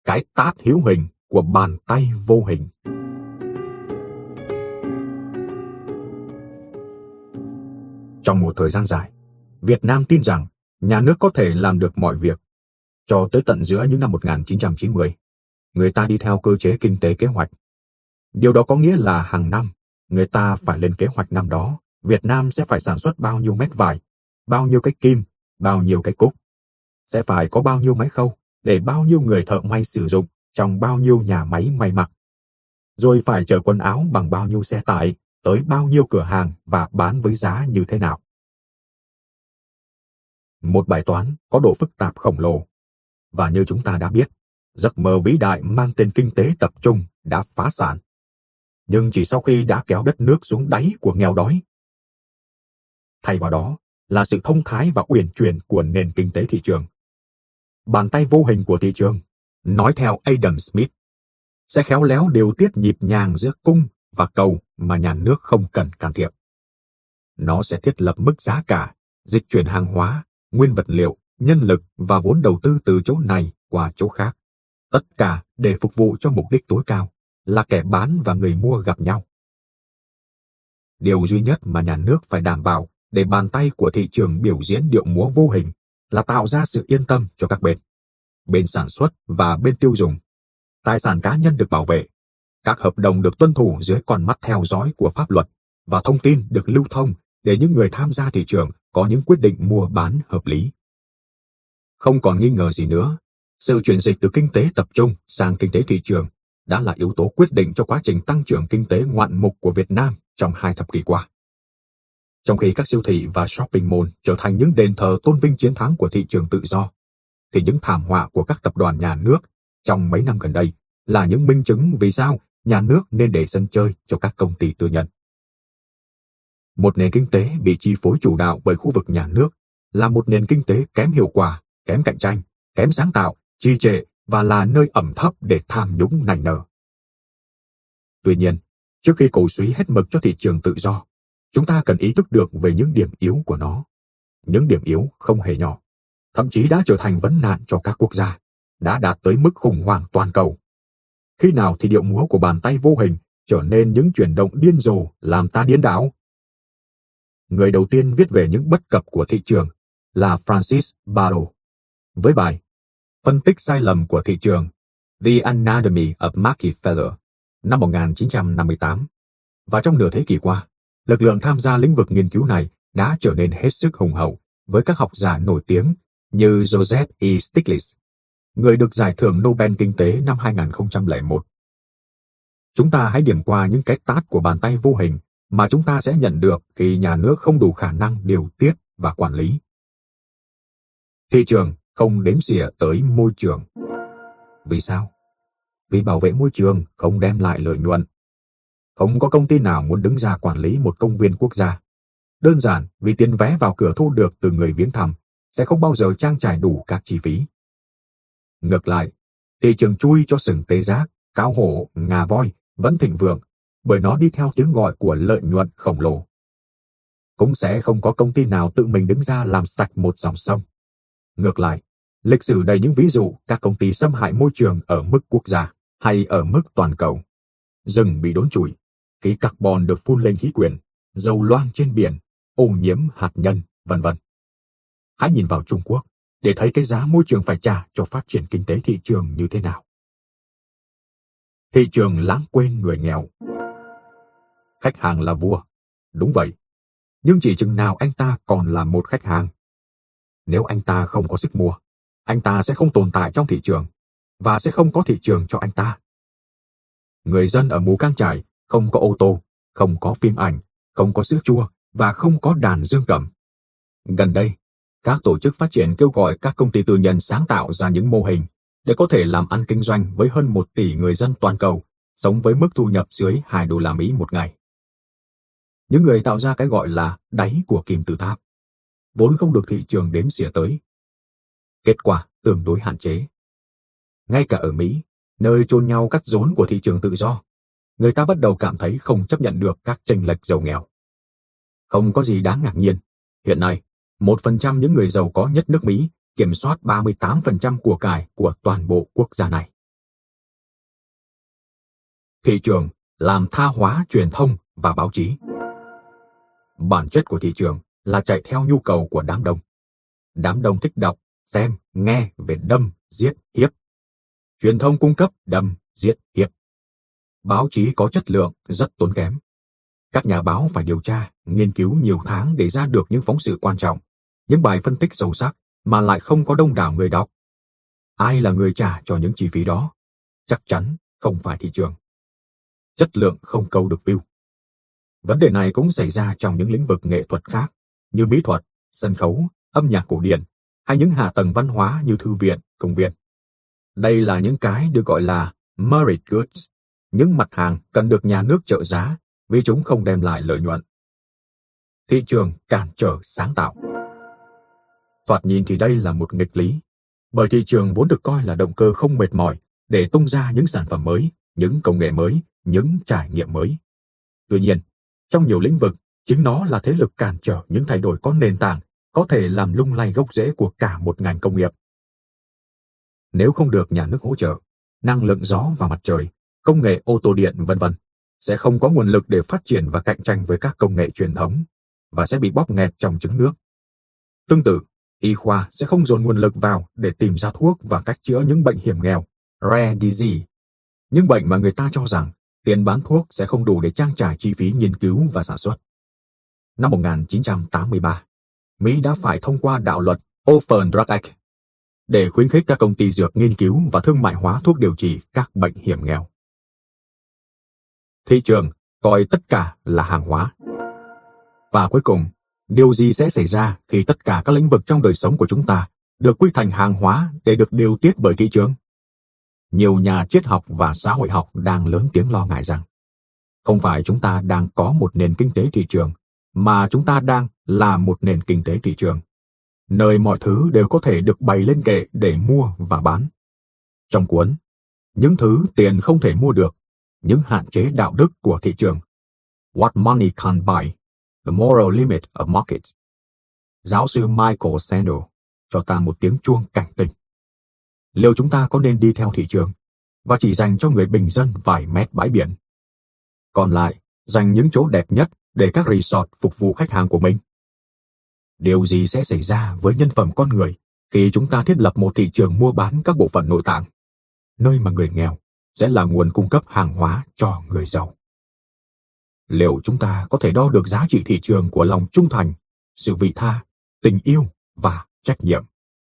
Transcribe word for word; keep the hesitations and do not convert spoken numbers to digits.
Cái tát hữu hình của bàn tay vô hình. Trong một thời gian dài, Việt Nam tin rằng nhà nước có thể làm được mọi việc. Cho tới tận giữa những năm một nghìn chín trăm chín mươi, người ta đi theo cơ chế kinh tế kế hoạch. Điều đó có nghĩa là hàng năm, người ta phải lên kế hoạch năm đó, Việt Nam sẽ phải sản xuất bao nhiêu mét vải, bao nhiêu cái kim, bao nhiêu cái cúc. Sẽ phải có bao nhiêu máy khâu để bao nhiêu người thợ may sử dụng trong bao nhiêu nhà máy may mặc. Rồi phải chở quần áo bằng bao nhiêu xe tải tới bao nhiêu cửa hàng và bán với giá như thế nào. Một bài toán có độ phức tạp khổng lồ. Và như chúng ta đã biết, giấc mơ vĩ đại mang tên kinh tế tập trung đã phá sản. Nhưng chỉ sau khi đã kéo đất nước xuống đáy của nghèo đói. Thay vào đó là sự thông thái và uyển chuyển của nền kinh tế thị trường. Bàn tay vô hình của thị trường, nói theo Adam Smith, sẽ khéo léo điều tiết nhịp nhàng giữa cung và cầu mà nhà nước không cần can thiệp. Nó sẽ thiết lập mức giá cả, dịch chuyển hàng hóa, nguyên vật liệu, nhân lực và vốn đầu tư từ chỗ này qua chỗ khác. Tất cả để phục vụ cho mục đích tối cao là kẻ bán và người mua gặp nhau. Điều duy nhất mà nhà nước phải đảm bảo để bàn tay của thị trường biểu diễn điệu múa vô hình là tạo ra sự yên tâm cho các bên. Bên sản xuất và bên tiêu dùng. Tài sản cá nhân được bảo vệ. Các hợp đồng được tuân thủ dưới con mắt theo dõi của pháp luật và thông tin được lưu thông để những người tham gia thị trường có những quyết định mua bán hợp lý. Không còn nghi ngờ gì nữa, sự chuyển dịch từ kinh tế tập trung sang kinh tế thị trường đã là yếu tố quyết định cho quá trình tăng trưởng kinh tế ngoạn mục của Việt Nam trong hai thập kỷ qua. Trong khi các siêu thị và shopping mall trở thành những đền thờ tôn vinh chiến thắng của thị trường tự do, thì những thảm họa của các tập đoàn nhà nước trong mấy năm gần đây là những minh chứng vì sao nhà nước nên để sân chơi cho các công ty tư nhân. Một nền kinh tế bị chi phối chủ đạo bởi khu vực nhà nước là một nền kinh tế kém hiệu quả, kém cạnh tranh, kém sáng tạo, trì trệ và là nơi ẩm thấp để tham nhũng nảy nở. Tuy nhiên, trước khi cổ suý hết mực cho thị trường tự do, chúng ta cần ý thức được về những điểm yếu của nó. Những điểm yếu không hề nhỏ, thậm chí đã trở thành vấn nạn cho các quốc gia, đã đạt tới mức khủng hoảng toàn cầu. Khi nào thì điệu múa của bàn tay vô hình trở nên những chuyển động điên rồ làm ta điên đảo? Người đầu tiên viết về những bất cập của thị trường là Francis Baro, với bài Phân tích sai lầm của thị trường, The Anatomy of Market Failure, năm một nghìn chín trăm năm mươi tám. Và trong nửa thế kỷ qua, lực lượng tham gia lĩnh vực nghiên cứu này đã trở nên hết sức hùng hậu với các học giả nổi tiếng như Joseph E. Stiglitz, người được giải thưởng Nobel Kinh tế năm hai nghìn không trăm lẻ một. Chúng ta hãy điểm qua những cái tát của bàn tay vô hình mà chúng ta sẽ nhận được khi nhà nước không đủ khả năng điều tiết và quản lý. Thị trường không đếm xỉa tới môi trường. Vì sao? Vì bảo vệ môi trường không đem lại lợi nhuận. Không có công ty nào muốn đứng ra quản lý một công viên quốc gia. Đơn giản vì tiền vé vào cửa thu được từ người viếng thăm sẽ không bao giờ trang trải đủ các chi phí. Ngược lại, thị trường chui cho sừng tê giác, cáo hổ, ngà voi vẫn thịnh vượng bởi nó đi theo tiếng gọi của lợi nhuận khổng lồ. Cũng sẽ không có công ty nào tự mình đứng ra làm sạch một dòng sông. Ngược lại, lịch sử đầy những ví dụ các công ty xâm hại môi trường ở mức quốc gia hay ở mức toàn cầu. Rừng bị đốn trụi, khí carbon được phun lên khí quyển, dầu loang trên biển, ô nhiễm hạt nhân, vân vân. Hãy nhìn vào Trung Quốc để thấy cái giá môi trường phải trả cho phát triển kinh tế thị trường như thế nào. Thị trường lãng quên người nghèo. Khách hàng là vua. Đúng vậy. Nhưng chỉ chừng nào anh ta còn là một khách hàng. Nếu anh ta không có sức mua, anh ta sẽ không tồn tại trong thị trường, và sẽ không có thị trường cho anh ta. Người dân ở Mù Cang Chải không có ô tô, không có phim ảnh, không có sữa chua và không có đàn dương cầm. Gần đây, các tổ chức phát triển kêu gọi các công ty tư nhân sáng tạo ra những mô hình để có thể làm ăn kinh doanh với hơn một tỷ người dân toàn cầu, sống với mức thu nhập dưới hai đô la Mỹ một ngày. Những người tạo ra cái gọi là đáy của kim tự tháp, vốn không được thị trường đếm xỉa tới. Kết quả tương đối hạn chế. Ngay cả ở Mỹ, nơi chôn nhau cắt rốn của thị trường tự do, người ta bắt đầu cảm thấy không chấp nhận được các chênh lệch giàu nghèo. Không có gì đáng ngạc nhiên. Hiện nay, một phần trăm những người giàu có nhất nước Mỹ kiểm soát ba mươi tám phần trăm của cải của toàn bộ quốc gia này. Thị trường làm tha hóa truyền thông và báo chí. Bản chất của thị trường là chạy theo nhu cầu của đám đông. Đám đông thích đọc, xem, nghe về đâm, giết, hiếp. Truyền thông cung cấp đâm, giết, hiếp. Báo chí có chất lượng rất tốn kém. Các nhà báo phải điều tra, nghiên cứu nhiều tháng để ra được những phóng sự quan trọng, những bài phân tích sâu sắc mà lại không có đông đảo người đọc. Ai là người trả cho những chi phí đó? Chắc chắn không phải thị trường. Chất lượng không câu được view. Vấn đề này cũng xảy ra trong những lĩnh vực nghệ thuật khác, như mỹ thuật, sân khấu, âm nhạc cổ điển, hay những hạ tầng văn hóa như thư viện, công viên. Đây là những cái được gọi là merit goods, những mặt hàng cần được nhà nước trợ giá vì chúng không đem lại lợi nhuận. Thị trường cản trở sáng tạo. Thoạt nhìn thì đây là một nghịch lý, bởi thị trường vốn được coi là động cơ không mệt mỏi để tung ra những sản phẩm mới, những công nghệ mới, những trải nghiệm mới. Tuy nhiên, trong nhiều lĩnh vực, chính nó là thế lực cản trở những thay đổi có nền tảng, có thể làm lung lay gốc rễ của cả một ngành công nghiệp. Nếu không được nhà nước hỗ trợ, năng lượng gió và mặt trời, công nghệ ô tô điện vân vân sẽ không có nguồn lực để phát triển và cạnh tranh với các công nghệ truyền thống, và sẽ bị bóp nghẹt trong trứng nước. Tương tự, y khoa sẽ không dồn nguồn lực vào để tìm ra thuốc và cách chữa những bệnh hiểm nghèo, rare disease, những bệnh mà người ta cho rằng tiền bán thuốc sẽ không đủ để trang trải chi phí nghiên cứu và sản xuất. Năm một nghìn chín trăm tám mươi ba, Mỹ đã phải thông qua đạo luật Orphan Drug Act để khuyến khích các công ty dược nghiên cứu và thương mại hóa thuốc điều trị các bệnh hiểm nghèo. Thị trường coi tất cả là hàng hóa. Và cuối cùng, điều gì sẽ xảy ra khi tất cả các lĩnh vực trong đời sống của chúng ta được quy thành hàng hóa để được điều tiết bởi thị trường? Nhiều nhà triết học và xã hội học đang lớn tiếng lo ngại rằng không phải chúng ta đang có một nền kinh tế thị trường, mà chúng ta đang là một nền kinh tế thị trường, nơi mọi thứ đều có thể được bày lên kệ để mua và bán. Trong cuốn Những thứ tiền không thể mua được, những hạn chế đạo đức của thị trường, What Money Can't Buy, The Moral Limit of Markets, giáo sư Michael Sandel cho ta một tiếng chuông cảnh tỉnh. Liệu chúng ta có nên đi theo thị trường và chỉ dành cho người bình dân vài mét bãi biển, còn lại dành những chỗ đẹp nhất để các resort phục vụ khách hàng của mình? Điều gì sẽ xảy ra với nhân phẩm con người khi chúng ta thiết lập một thị trường mua bán các bộ phận nội tạng, nơi mà người nghèo sẽ là nguồn cung cấp hàng hóa cho người giàu? Liệu chúng ta có thể đo được giá trị thị trường của lòng trung thành, sự vị tha, tình yêu và trách nhiệm?